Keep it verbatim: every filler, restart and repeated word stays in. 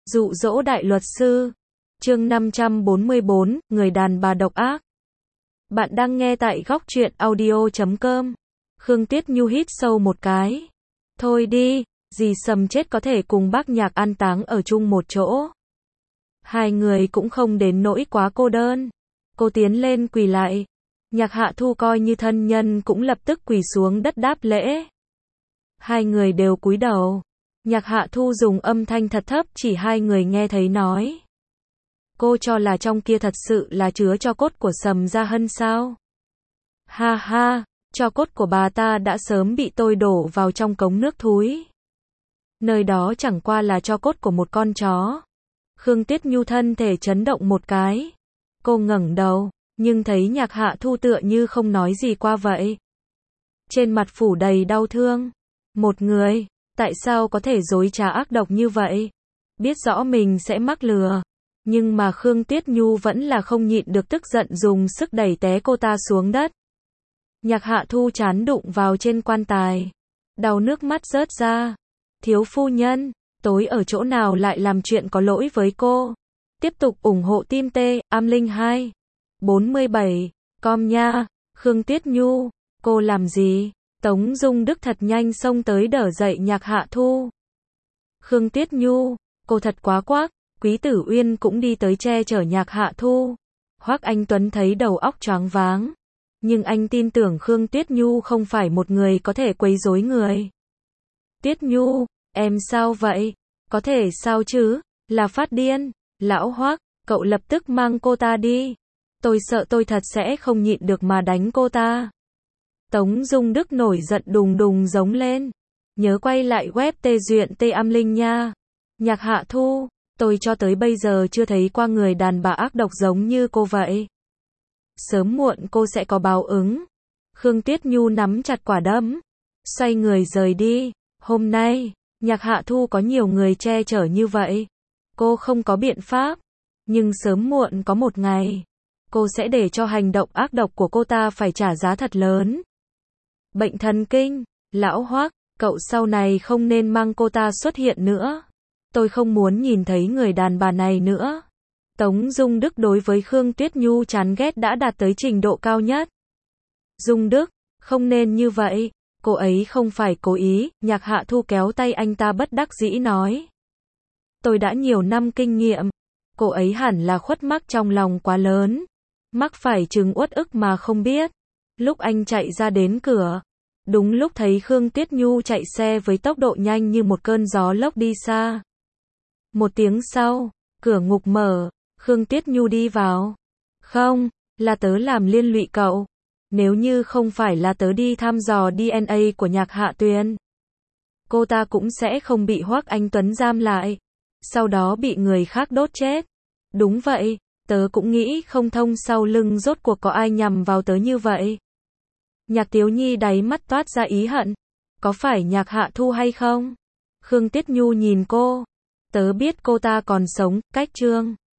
Dụ dỗ đại luật sư. Chương năm trăm bốn mươi bốn, người đàn bà độc ác. Bạn đang nghe tại góc truyện audio chấm com. Khương Tiết Nhu hít sâu một cái. Thôi đi, dì Sầm chết có thể cùng bác Nhạc an táng ở chung một chỗ. Hai người cũng không đến nỗi quá cô đơn. Cô tiến lên quỳ lại. Nhạc Hạ Thu coi như thân nhân cũng lập tức quỳ xuống đất đáp lễ. Hai người đều cúi đầu. Nhạc Hạ Thu dùng âm thanh thật thấp chỉ hai người nghe thấy nói. Cô cho là trong kia thật sự là chứa tro cốt của Sầm Gia Hân sao? Ha ha, tro cốt của bà ta đã sớm bị tôi đổ vào trong cống nước thúi. Nơi đó chẳng qua là tro cốt của một con chó. Khương Tiết Nhu thân thể chấn động một cái. Cô ngẩng đầu, nhưng thấy Nhạc Hạ Thu tựa như không nói gì qua vậy. Trên mặt phủ đầy đau thương. Một người, tại sao có thể dối trá ác độc như vậy? Biết rõ mình sẽ mắc lừa. Nhưng mà Khương Tiết Nhu vẫn là không nhịn được tức giận dùng sức đẩy té cô ta xuống đất. Nhạc Hạ Thu chán đụng vào trên quan tài. Đau nước mắt rớt ra. Thiếu phu nhân, tối ở chỗ nào lại làm chuyện có lỗi với cô? Tiếp tục ủng hộ team T, am linh hai. bốn mươi bảy, com nha. Khương Tiết Nhu, cô làm gì? Tống Dung Đức thật nhanh xông tới đỡ dậy Nhạc Hạ Thu. Khương Tiết Nhu, cô thật quá quác. Quý Tử Uyên cũng đi tới che chở Nhạc Hạ Thu. Hoắc Anh Tuấn thấy đầu óc choáng váng. Nhưng anh tin tưởng Khương Tiết Nhu không phải một người có thể quấy rối người. Tiết Nhu, em sao vậy? Có thể sao chứ? Là phát điên. Lão Hoắc, cậu lập tức mang cô ta đi. Tôi sợ tôi thật sẽ không nhịn được mà đánh cô ta. Tống Dung Đức nổi giận đùng đùng giống lên. Nhớ quay lại web tê duyện tê am linh nha. Nhạc Hạ Thu, tôi cho tới bây giờ chưa thấy qua người đàn bà ác độc giống như cô vậy. Sớm muộn cô sẽ có báo ứng. Khương Tiết Nhu nắm chặt quả đấm. Xoay người rời đi. Hôm nay, Nhạc Hạ Thu có nhiều người che chở như vậy. Cô không có biện pháp. Nhưng sớm muộn có một ngày. Cô sẽ để cho hành động ác độc của cô ta phải trả giá thật lớn. Bệnh thần kinh. Lão Hoắc, cậu sau này không nên mang cô ta xuất hiện nữa. Tôi không muốn nhìn thấy người đàn bà này nữa. Tống Dung Đức đối với Khương Tiết Nhu chán ghét đã đạt tới trình độ cao nhất. Dung Đức, không nên như vậy. Cô ấy không phải cố ý. Nhạc Hạ Thu kéo tay anh ta bất đắc dĩ nói. Tôi đã nhiều năm kinh nghiệm. Cô ấy hẳn là khuất mắc trong lòng quá lớn. Mắc phải chứng uất ức mà không biết. Lúc anh chạy ra đến cửa. Đúng lúc thấy Khương Tiết Nhu chạy xe với tốc độ nhanh như một cơn gió lốc đi xa. Một tiếng sau, cửa ngục mở, Khương Tiết Nhu đi vào. Không, là tớ làm liên lụy cậu. Nếu như không phải là tớ đi thăm dò đê en a của Nhạc Hạ Tuyền, cô ta cũng sẽ không bị Hoắc Anh Tuấn giam lại. Sau đó bị người khác đốt chết. Đúng vậy, tớ cũng nghĩ không thông sau lưng rốt cuộc có ai nhằm vào tớ như vậy. Nhạc Tiếu Nhi đáy mắt toát ra ý hận. Có phải Nhạc Hạ Thu hay không? Khương Tiết Nhu nhìn cô. Tớ biết cô ta còn sống, cách chương.